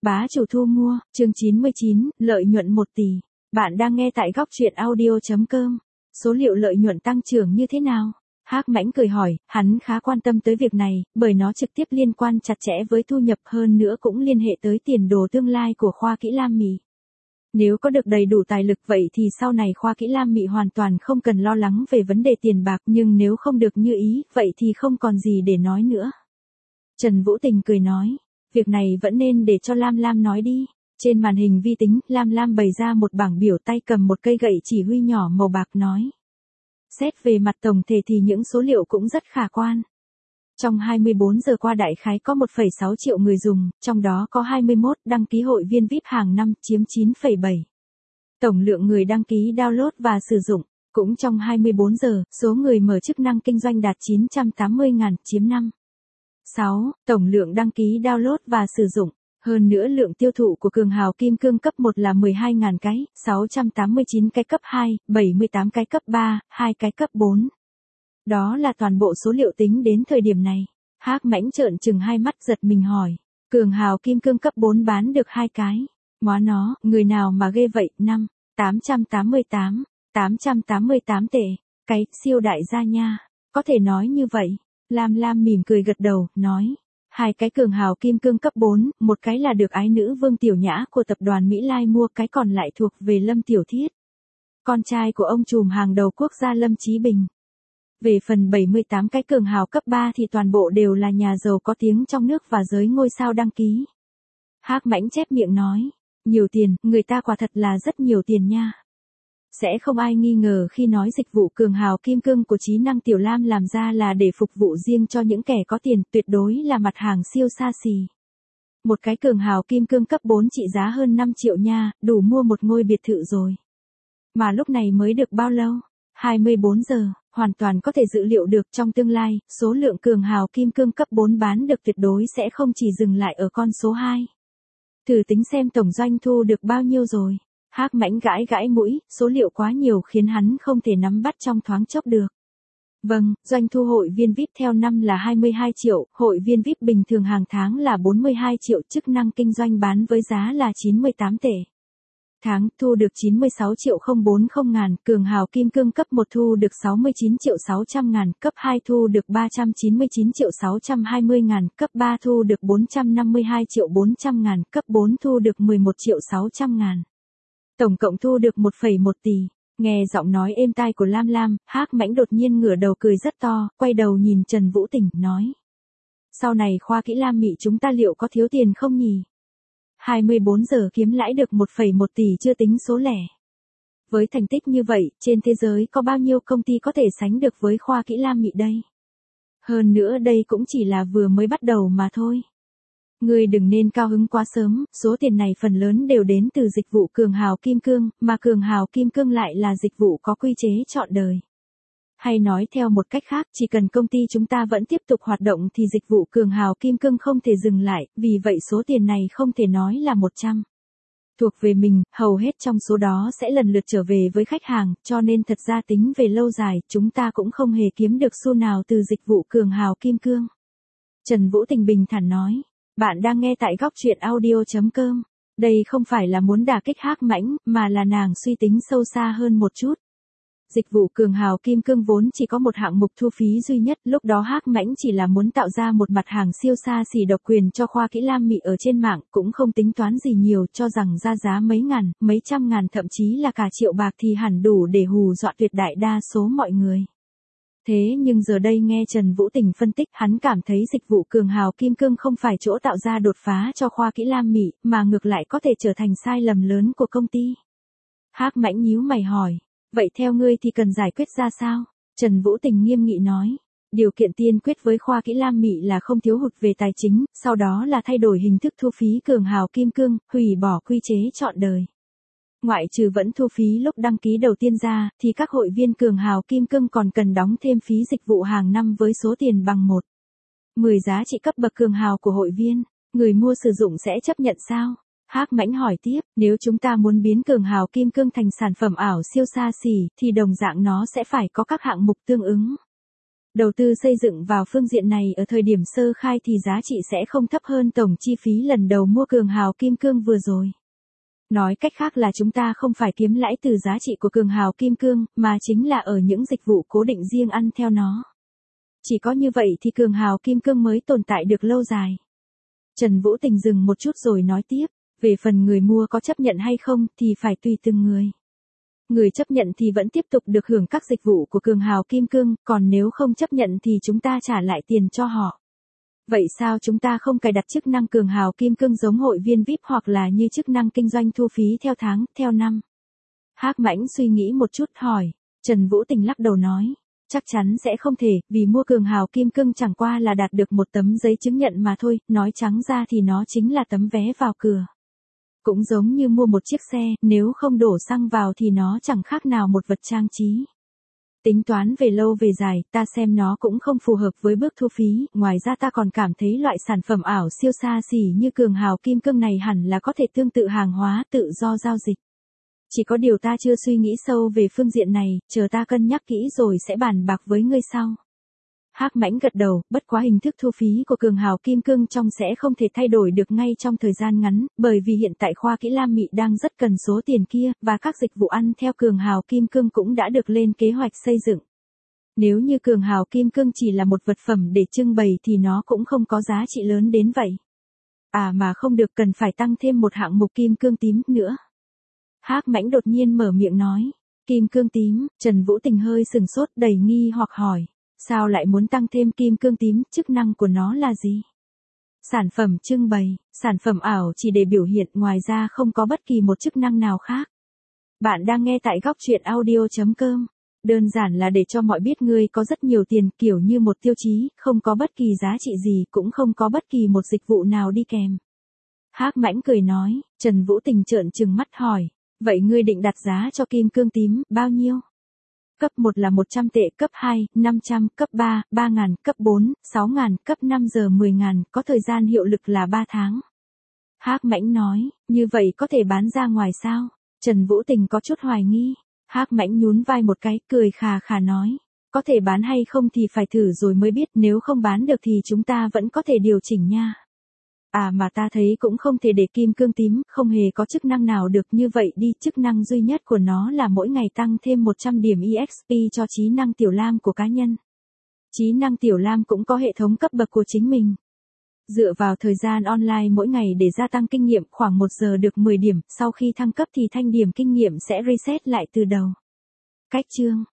Bá chủ thu mua, chương 99, lợi nhuận 1 tỷ. Bạn đang nghe tại góc truyện audio.com. Số liệu lợi nhuận tăng trưởng như thế nào? Hắc Mãnh cười hỏi, hắn khá quan tâm tới việc này, bởi nó trực tiếp liên quan chặt chẽ với thu nhập, hơn nữa cũng liên hệ tới tiền đồ tương lai của Khoa Kỹ Lam Mị. Nếu có được đầy đủ tài lực vậy thì sau này Khoa Kỹ Lam Mị hoàn toàn không cần lo lắng về vấn đề tiền bạc, nhưng nếu không được như ý, vậy thì không còn gì để nói nữa. Trần Vũ Tình cười nói, việc này vẫn nên để cho Lam Lam nói đi. Trên màn hình vi tính, Lam Lam bày ra một bảng biểu, tay cầm một cây gậy chỉ huy nhỏ màu bạc nói. Xét về mặt tổng thể thì những số liệu cũng rất khả quan. Trong 24 giờ qua đại khái có 1,6 triệu người dùng, trong đó có 21 đăng ký hội viên VIP hàng năm chiếm 9,7. Tổng lượng người đăng ký download và sử dụng, cũng trong 24 giờ, số người mở chức năng kinh doanh đạt 980.000 chiếm 5,6. Tổng lượng đăng ký download và sử dụng. Hơn nữa lượng tiêu thụ của cường hào kim cương cấp 1 là 12.000 cái, 689 cái cấp 2, 78 cái cấp 3, 2 cái cấp 4. Đó là toàn bộ số liệu tính đến thời điểm này. Hắc Mãnh trợn trừng hai mắt giật mình hỏi. Cường hào kim cương cấp 4 bán được 2 cái. Móa nó, người nào mà ghê vậy, 888 tệ. Cái, siêu đại gia nha. Có thể nói như vậy. Lam Lam mỉm cười gật đầu, nói. 2 cái cường hào kim cương cấp 4, một cái là được ái nữ Vương Tiểu Nhã của tập đoàn Mỹ Lai mua, cái còn lại thuộc về Lâm Tiểu Thiết, con trai của ông trùm hàng đầu quốc gia Lâm Chí Bình. Về phần 78 cái cường hào cấp 3 thì toàn bộ đều là nhà giàu có tiếng trong nước và giới ngôi sao đăng ký. Hắc Mãnh chép miệng nói, nhiều tiền, người ta quả thật là rất nhiều tiền nha. Sẽ không ai nghi ngờ khi nói dịch vụ cường hào kim cương của Trí Năng Tiểu Lam làm ra là để phục vụ riêng cho những kẻ có tiền, tuyệt đối là mặt hàng siêu xa xỉ. Một cái cường hào kim cương cấp 4 trị giá hơn 5 triệu nha, đủ mua một ngôi biệt thự rồi. Mà lúc này mới được bao lâu? 24 giờ, hoàn toàn có thể dự liệu được trong tương lai, số lượng cường hào kim cương cấp 4 bán được tuyệt đối sẽ không chỉ dừng lại ở con số 2. Thử tính xem tổng doanh thu được bao nhiêu rồi. Hắc Mãnh gãi gãi mũi, số liệu quá nhiều khiến hắn không thể nắm bắt trong thoáng chốc được. Vâng, doanh thu hội viên VIP theo năm là 22 triệu, hội viên VIP bình thường hàng tháng là 42 triệu, chức năng kinh doanh bán với giá là 98 tệ. Tháng thu được 96 triệu 040 ngàn, cường hào kim cương cấp 1 thu được 69 triệu 600 ngàn, cấp 2 thu được 399 triệu 620 ngàn, cấp 3 thu được 452 triệu 400 ngàn, cấp 4 thu được 11 triệu 600 ngàn. Tổng cộng thu được 1,1 tỷ. Nghe giọng nói êm tai của Lam Lam, Hắc Mãnh đột nhiên ngửa đầu cười rất to, quay đầu nhìn Trần Vũ Tình, nói. Sau này Khoa Kỹ Lam Mị chúng ta liệu có thiếu tiền không nhỉ? 24 giờ kiếm lãi được 1,1 tỷ chưa tính số lẻ. Với thành tích như vậy, trên thế giới có bao nhiêu công ty có thể sánh được với Khoa Kỹ Lam Mị đây? Hơn nữa đây cũng chỉ là vừa mới bắt đầu mà thôi. Ngươi đừng nên cao hứng quá sớm, số tiền này phần lớn đều đến từ dịch vụ cường hào kim cương, mà cường hào kim cương lại là dịch vụ có quy chế trọn đời. Hay nói theo một cách khác, chỉ cần công ty chúng ta vẫn tiếp tục hoạt động thì dịch vụ cường hào kim cương không thể dừng lại, vì vậy số tiền này không thể nói là 100. Thuộc về mình, hầu hết trong số đó sẽ lần lượt trở về với khách hàng, cho nên thật ra tính về lâu dài, chúng ta cũng không hề kiếm được xu nào từ dịch vụ cường hào kim cương. Trần Vũ Tình bình thản nói. Bạn đang nghe tại góc truyện audio.com. Đây không phải là muốn đả kích Hắc Mãnh, mà là nàng suy tính sâu xa hơn một chút. Dịch vụ cường hào kim cương vốn chỉ có một hạng mục thu phí duy nhất, lúc đó Hắc Mãnh chỉ là muốn tạo ra một mặt hàng siêu xa xỉ độc quyền cho Khoa Kỹ Lam Mị ở trên mạng, cũng không tính toán gì nhiều, cho rằng ra giá mấy ngàn, mấy trăm ngàn thậm chí là cả triệu bạc thì hẳn đủ để hù dọa tuyệt đại đa số mọi người. Thế nhưng giờ đây nghe Trần Vũ Tình phân tích, hắn cảm thấy dịch vụ cường hào kim cương không phải chỗ tạo ra đột phá cho Khoa Kỹ Lam Mị, mà ngược lại có thể trở thành sai lầm lớn của công ty. Hắc Mãnh nhíu mày hỏi, vậy theo ngươi thì cần giải quyết ra sao? Trần Vũ Tình nghiêm nghị nói, điều kiện tiên quyết với Khoa Kỹ Lam Mị là không thiếu hụt về tài chính, sau đó là thay đổi hình thức thu phí cường hào kim cương, hủy bỏ quy chế trọn đời. Ngoại trừ vẫn thu phí lúc đăng ký đầu tiên ra, thì các hội viên cường hào kim cương còn cần đóng thêm phí dịch vụ hàng năm với số tiền bằng 1/10 giá trị cấp bậc cường hào của hội viên. Người mua sử dụng sẽ chấp nhận sao? Hắc Mãnh hỏi tiếp, nếu chúng ta muốn biến cường hào kim cương thành sản phẩm ảo siêu xa xỉ, thì đồng dạng nó sẽ phải có các hạng mục tương ứng. Đầu tư xây dựng vào phương diện này ở thời điểm sơ khai thì giá trị sẽ không thấp hơn tổng chi phí lần đầu mua cường hào kim cương vừa rồi. Nói cách khác là chúng ta không phải kiếm lãi từ giá trị của cường hào kim cương, mà chính là ở những dịch vụ cố định riêng ăn theo nó. Chỉ có như vậy thì cường hào kim cương mới tồn tại được lâu dài. Trần Vũ Tình dừng một chút rồi nói tiếp, về phần người mua có chấp nhận hay không thì phải tùy từng người. Người chấp nhận thì vẫn tiếp tục được hưởng các dịch vụ của cường hào kim cương, còn nếu không chấp nhận thì chúng ta trả lại tiền cho họ. Vậy sao chúng ta không cài đặt chức năng cường hào kim cương giống hội viên VIP hoặc là như chức năng kinh doanh thu phí theo tháng, theo năm? Hắc Mãnh suy nghĩ một chút hỏi. Trần Vũ Tình lắc đầu nói, chắc chắn sẽ không thể, vì mua cường hào kim cương chẳng qua là đạt được một tấm giấy chứng nhận mà thôi, nói trắng ra thì nó chính là tấm vé vào cửa. Cũng giống như mua một chiếc xe, nếu không đổ xăng vào thì nó chẳng khác nào một vật trang trí. Tính toán về lâu về dài, ta xem nó cũng không phù hợp với bước thu phí, ngoài ra ta còn cảm thấy loại sản phẩm ảo siêu xa xỉ như cường hào kim cương này hẳn là có thể tương tự hàng hóa tự do giao dịch. Chỉ có điều ta chưa suy nghĩ sâu về phương diện này, chờ ta cân nhắc kỹ rồi sẽ bàn bạc với ngươi sau. Hắc Mãnh gật đầu, bất quá hình thức thu phí của cường hào kim cương trong sẽ không thể thay đổi được ngay trong thời gian ngắn, bởi vì hiện tại khoa kỹ Lam Mị đang rất cần số tiền kia, và các dịch vụ ăn theo cường hào kim cương cũng đã được lên kế hoạch xây dựng. Nếu như cường hào kim cương chỉ là một vật phẩm để trưng bày thì nó cũng không có giá trị lớn đến vậy. À mà không được, cần phải tăng thêm một hạng mục kim cương tím nữa. Hắc Mãnh đột nhiên mở miệng nói, kim cương tím, Trần Vũ Tình hơi sừng sốt đầy nghi hoặc hỏi. Sao lại muốn tăng thêm kim cương tím, chức năng của nó là gì? Sản phẩm trưng bày, sản phẩm ảo chỉ để biểu hiện, ngoài ra không có bất kỳ một chức năng nào khác. Bạn đang nghe tại góc truyện audio.com. Đơn giản là để cho mọi biết ngươi có rất nhiều tiền, kiểu như một tiêu chí, không có bất kỳ giá trị gì, cũng không có bất kỳ một dịch vụ nào đi kèm. Hắc Mãnh cười nói. Trần Vũ Tình trợn trừng mắt hỏi, vậy ngươi định đặt giá cho kim cương tím bao nhiêu? Cấp 1 là 100 tệ, cấp 2, 500, cấp 3, 3.000, cấp 4, 6.000, cấp 5 giờ 10.000, có thời gian hiệu lực là 3 tháng. Hắc Mãnh nói, như vậy có thể bán ra ngoài sao? Trần Vũ Tình có chút hoài nghi. Hắc Mãnh nhún vai một cái, cười khà khà nói, có thể bán hay không thì phải thử rồi mới biết, nếu không bán được thì chúng ta vẫn có thể điều chỉnh nha. À mà ta thấy cũng không thể để kim cương tím, không hề có chức năng nào được, như vậy đi, chức năng duy nhất của nó là mỗi ngày tăng thêm 100 điểm EXP cho trí năng tiểu lam của cá nhân. Trí năng tiểu lam cũng có hệ thống cấp bậc của chính mình. Dựa vào thời gian online mỗi ngày để gia tăng kinh nghiệm, khoảng 1 giờ được 10 điểm, sau khi thăng cấp thì thanh điểm kinh nghiệm sẽ reset lại từ đầu. Cách chương